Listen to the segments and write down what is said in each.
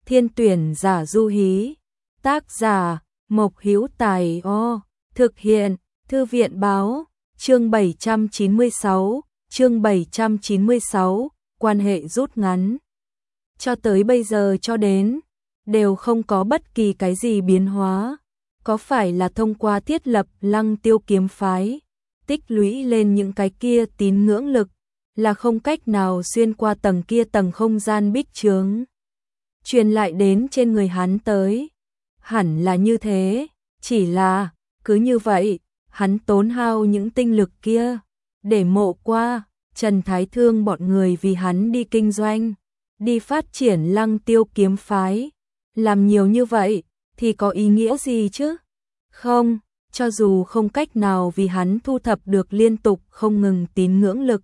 Thiên tuyển giả Du Hí. Tác giả Mộc Hữu Tài. Thực hiện Thư viện báo. Chương 796, quan hệ rút ngắn. Cho tới bây giờ cho đến, đều không có bất kỳ cái gì biến hóa. Có phải là thông qua thiết lập Lăng Tiêu kiếm phái, tích lũy lên những cái kia tín ngưỡng lực, là không cách nào xuyên qua tầng kia tầng không gian bích chướng, truyền lại đến trên người hắn tới. Hẳn là như thế, chỉ là, cứ như vậy, hắn tốn hao những tinh lực kia, để mộ qua, Trần Thái Thương bọn người vì hắn đi kinh doanh, đi phát triển Lăng Tiêu kiếm phái. Làm nhiều như vậy, thì có ý nghĩa gì chứ? Không, cho dù không cách nào vì hắn thu thập được liên tục không ngừng tín ngưỡng lực.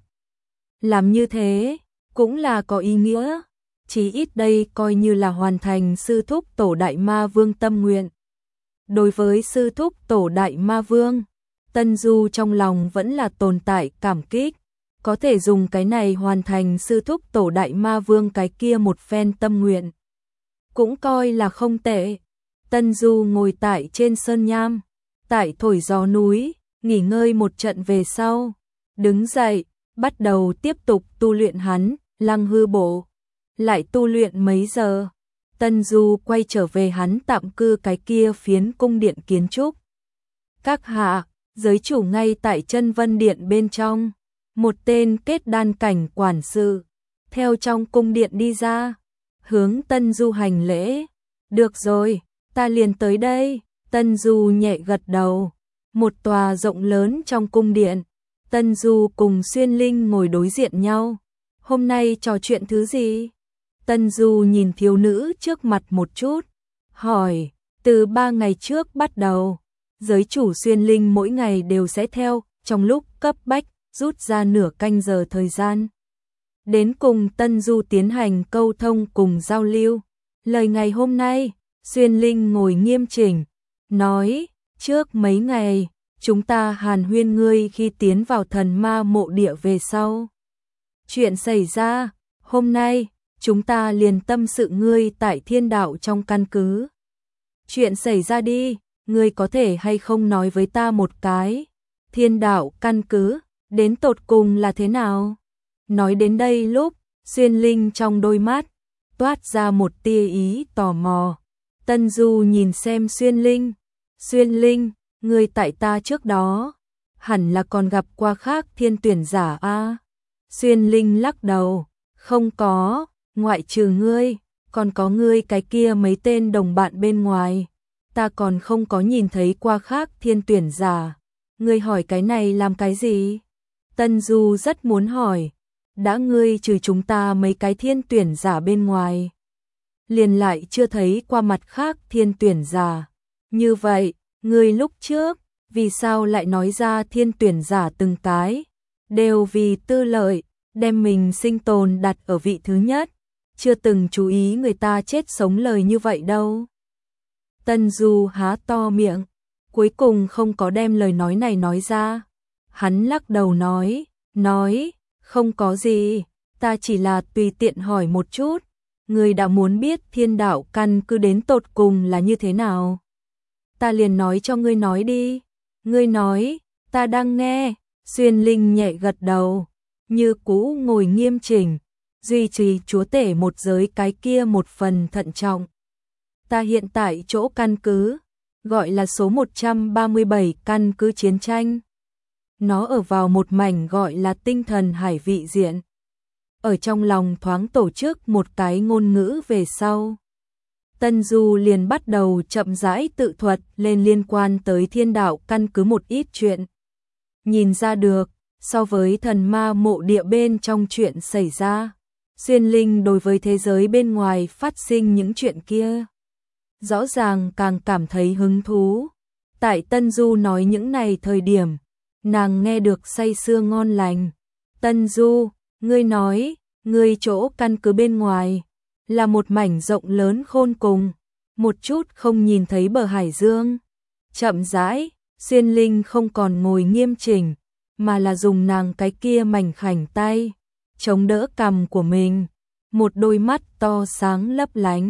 Làm như thế, cũng là có ý nghĩa, chí ít đây coi như là hoàn thành sư thúc tổ Đại Ma Vương tâm nguyện. Đối với sư thúc tổ Đại Ma Vương, Tân Du trong lòng vẫn là tồn tại cảm kích, có thể dùng cái này hoàn thành sư thúc tổ Đại Ma Vương cái kia một phen tâm nguyện. Cũng coi là không tệ. Tân Du ngồi tại trên sơn nham, tại thổi gió núi, nghỉ ngơi một trận về sau, đứng dậy, bắt đầu tiếp tục tu luyện hắn, Lăng Hư Bộ. Lại tu luyện mấy giờ, Tân Du quay trở về hắn tạm cư cái kia phiến cung điện kiến trúc. Các hạ, giới chủ ngay tại Chân Vân Điện bên trong, một tên kết đan cảnh quản sự, theo trong cung điện đi ra, hướng Tân Du hành lễ. Được rồi, ta liền tới đây. Tân Du nhẹ gật đầu. Một tòa rộng lớn trong cung điện, Tân Du cùng Xuyên Linh ngồi đối diện nhau. Hôm nay trò chuyện thứ gì? Tân Du nhìn thiếu nữ trước mặt một chút, hỏi, từ 3 ngày trước bắt đầu, giới chủ Xuyên Linh mỗi ngày đều sẽ theo, trong lúc cấp bách, rút ra nửa canh giờ thời gian, đến cùng Tân Du tiến hành câu thông cùng giao lưu. Lời ngày hôm nay, Xuyên Linh ngồi nghiêm chỉnh, nói, trước mấy ngày, chúng ta hàn huyên ngươi khi tiến vào thần ma mộ địa về sau. Chuyện xảy ra, hôm nay, chúng ta liền tâm sự ngươi tại thiên đạo trong căn cứ. Chuyện xảy ra đi, ngươi có thể hay không nói với ta một cái, thiên đạo căn cứ, đến tột cùng là thế nào? Nói đến đây lúc, Xuyên Linh trong đôi mắt, toát ra một tia ý tò mò. Tân Du nhìn xem Xuyên Linh, ngươi tại ta trước đó, hẳn là còn gặp qua khác thiên tuyển giả a. Xuyên Linh lắc đầu, không có, ngoại trừ ngươi, còn có ngươi cái kia mấy tên đồng bạn bên ngoài, ta còn không có nhìn thấy qua khác thiên tuyển giả. Ngươi hỏi cái này làm cái gì? Tân Du rất muốn hỏi, đã ngươi trừ chúng ta mấy cái thiên tuyển giả bên ngoài, liền lại chưa thấy qua mặt khác thiên tuyển giả. Như vậy, ngươi lúc trước, vì sao lại nói ra thiên tuyển giả từng cái, đều vì tư lợi, đem mình sinh tồn đặt ở vị thứ nhất, chưa từng chú ý người ta chết sống lời như vậy đâu. Tân Du há to miệng, cuối cùng không có đem lời nói này nói ra. Hắn lắc đầu nói, không có gì, ta chỉ là tùy tiện hỏi một chút, người đã muốn biết thiên đạo căn cứ đến tột cùng là như thế nào. Ta liền nói cho ngươi nói đi. Ngươi nói, ta đang nghe. Xuyên Linh nhẹ gật đầu, như cũ ngồi nghiêm chỉnh, duy trì chúa tể một giới cái kia một phần thận trọng. Ta hiện tại chỗ căn cứ, gọi là số 137 căn cứ chiến tranh. Nó ở vào một mảnh gọi là tinh thần hải vị diện. Ở trong lòng thoáng tổ chức một cái ngôn ngữ về sau. Tân Du liền bắt đầu chậm rãi tự thuật lên liên quan tới thiên đạo căn cứ một ít chuyện. Nhìn ra được, so với thần ma mộ địa bên trong chuyện xảy ra, Xuyên Linh đối với thế giới bên ngoài phát sinh những chuyện kia, rõ ràng càng cảm thấy hứng thú. Tại Tân Du nói những này thời điểm, nàng nghe được say sưa ngon lành. Tân Du, ngươi nói, ngươi chỗ căn cứ bên ngoài, là một mảnh rộng lớn khôn cùng, một chút không nhìn thấy bờ hải dương. Chậm rãi, Xuyên Linh không còn ngồi nghiêm chỉnh, mà là dùng nàng cái kia mảnh khảnh tay, chống đỡ cằm của mình, một đôi mắt to sáng lấp lánh,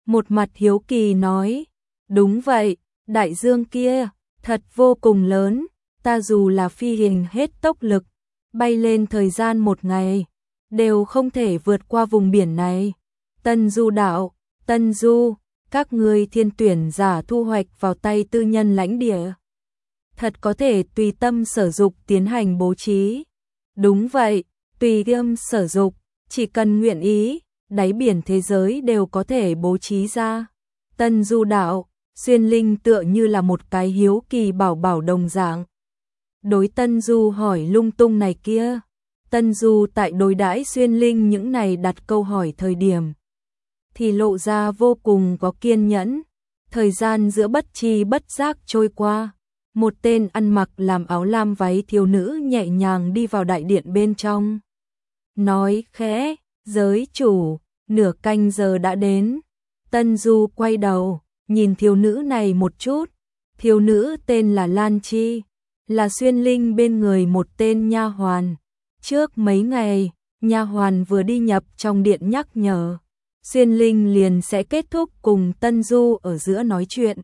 một mặt hiếu kỳ nói, đúng vậy, đại dương kia, thật vô cùng lớn, ta dù là phi hành hết tốc lực, bay lên thời gian một ngày, đều không thể vượt qua vùng biển này. Tân Du đạo, Tân Du, các ngươi thiên tuyển giả thu hoạch vào tay tư nhân lãnh địa. Thật có thể tùy tâm sở dục tiến hành bố trí. Đúng vậy, tùy tâm sở dục, chỉ cần nguyện ý, đáy biển thế giới đều có thể bố trí ra. Tân Du đạo, Xuyên Linh tựa như là một cái hiếu kỳ bảo bảo đồng dạng. Đối Tân Du hỏi lung tung này kia. Tân Du tại đối đãi Xuyên Linh những này đặt câu hỏi thời điểm thì lộ ra vô cùng có kiên nhẫn. Thời gian giữa bất tri bất giác trôi qua, một tên ăn mặc làm áo lam váy thiếu nữ nhẹ nhàng đi vào đại điện bên trong. Nói khẽ, giới chủ, nửa canh giờ đã đến. Tân Du quay đầu, nhìn thiếu nữ này một chút. Thiếu nữ tên là Lan Chi, là Xuyên Linh bên người một tên nha hoàn. Trước mấy ngày, nha hoàn vừa đi nhập trong điện nhắc nhở, Xuyên Linh liền sẽ kết thúc cùng Tân Du ở giữa nói chuyện.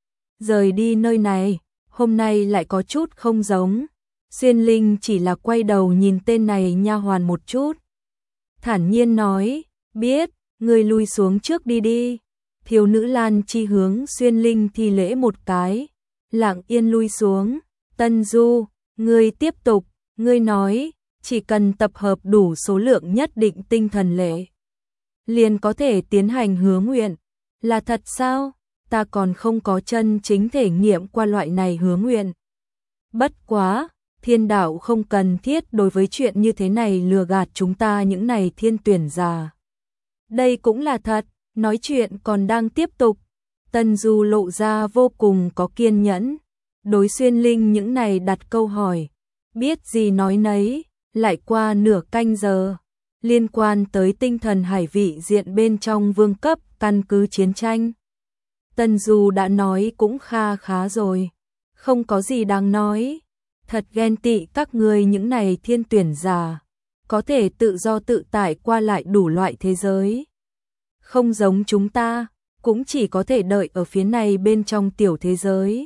Rời đi nơi này, hôm nay lại có chút không giống. Xuyên Linh chỉ là quay đầu nhìn tên này nha hoàn một chút. Thản nhiên nói, biết, ngươi lui xuống trước đi đi. Thiếu nữ Lan Chi hướng Xuyên Linh thi lễ một cái, lặng yên lui xuống. Tân Du, ngươi tiếp tục, ngươi nói, chỉ cần tập hợp đủ số lượng nhất định tinh thần lệ, liền có thể tiến hành hứa nguyện. Là thật sao? Ta còn không có chân chính thể nghiệm qua loại này hứa nguyện. Bất quá, thiên đạo không cần thiết đối với chuyện như thế này lừa gạt chúng ta những này thiên tuyển giả. Đây cũng là thật, nói chuyện còn đang tiếp tục. Tân Du lộ ra vô cùng có kiên nhẫn. Đối Xuyên Linh những này đặt câu hỏi, biết gì nói nấy. Lại qua nửa canh giờ, liên quan tới tinh thần hải vị diện bên trong vương cấp căn cứ chiến tranh. Tân Du đã nói cũng kha khá rồi, không có gì đáng nói. Thật ghen tị các ngươi những này thiên tuyển giả, có thể tự do tự tại qua lại đủ loại thế giới. Không giống chúng ta, cũng chỉ có thể đợi ở phía này bên trong tiểu thế giới.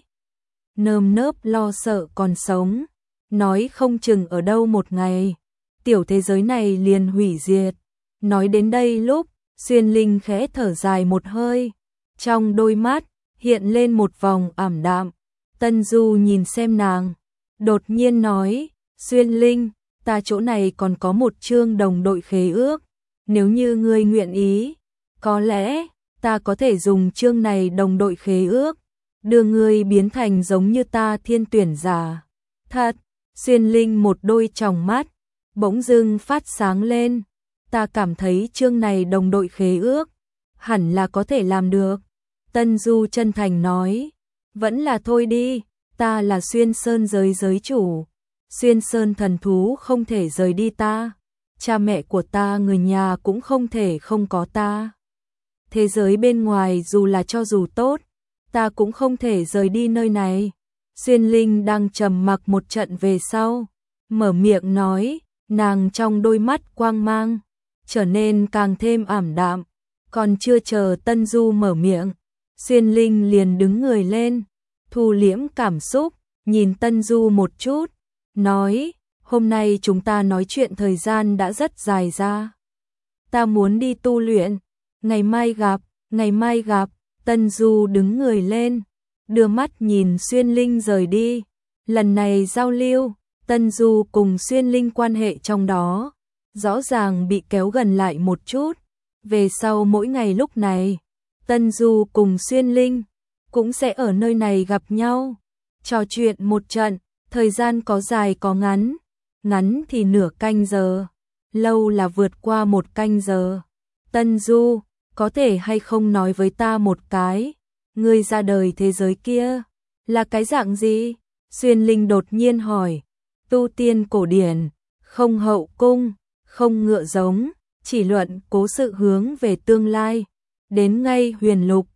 Nơm nớp lo sợ còn sống. Nói không chừng ở đâu một ngày, tiểu thế giới này liền hủy diệt. Nói đến đây lúc, Xuyên Linh khẽ thở dài một hơi, trong đôi mắt hiện lên một vòng ảm đạm. Tân Du nhìn xem nàng, đột nhiên nói, Xuyên Linh, ta chỗ này còn có một chương đồng đội khế ước, nếu như ngươi nguyện ý, có lẽ ta có thể dùng chương này đồng đội khế ước, đưa ngươi biến thành giống như ta thiên tuyển giả. Thật. Xuyên Linh một đôi tròng mắt bỗng dưng phát sáng lên, ta cảm thấy chương này đồng đội khế ước hẳn là có thể làm được. Tân Du chân thành nói, vẫn là thôi đi, ta là Xuyên Sơn giới chủ, Xuyên Sơn thần thú không thể rời đi ta, cha mẹ của ta người nhà cũng không thể không có ta. Thế giới bên ngoài dù là cho dù tốt, ta cũng không thể rời đi nơi này. Xuyên Linh đang trầm mặc một trận về sau, mở miệng nói, nàng trong đôi mắt quang mang trở nên càng thêm ảm đạm. Còn chưa chờ Tân Du mở miệng, Xuyên Linh liền đứng người lên, thu liễm cảm xúc, nhìn Tân Du một chút, nói, hôm nay chúng ta nói chuyện thời gian đã rất dài ra. Ta muốn đi tu luyện, ngày mai gặp, ngày mai gặp. Tân Du đứng người lên, đưa mắt nhìn Xuyên Linh rời đi. Lần này giao lưu, Tân Du cùng Xuyên Linh quan hệ trong đó rõ ràng bị kéo gần lại một chút. Về sau mỗi ngày lúc này, Tân Du cùng Xuyên Linh cũng sẽ ở nơi này gặp nhau, trò chuyện một trận, thời gian có dài có ngắn, ngắn thì nửa canh giờ, lâu là vượt qua một canh giờ. Tân Du, có thể hay không nói với ta một cái, ngươi ra đời thế giới kia là cái dạng gì? Xuyên Linh đột nhiên hỏi. Tu tiên cổ điển, không hậu cung, không ngựa giống, chỉ luận cố sự hướng về tương lai, đến ngay huyền lục,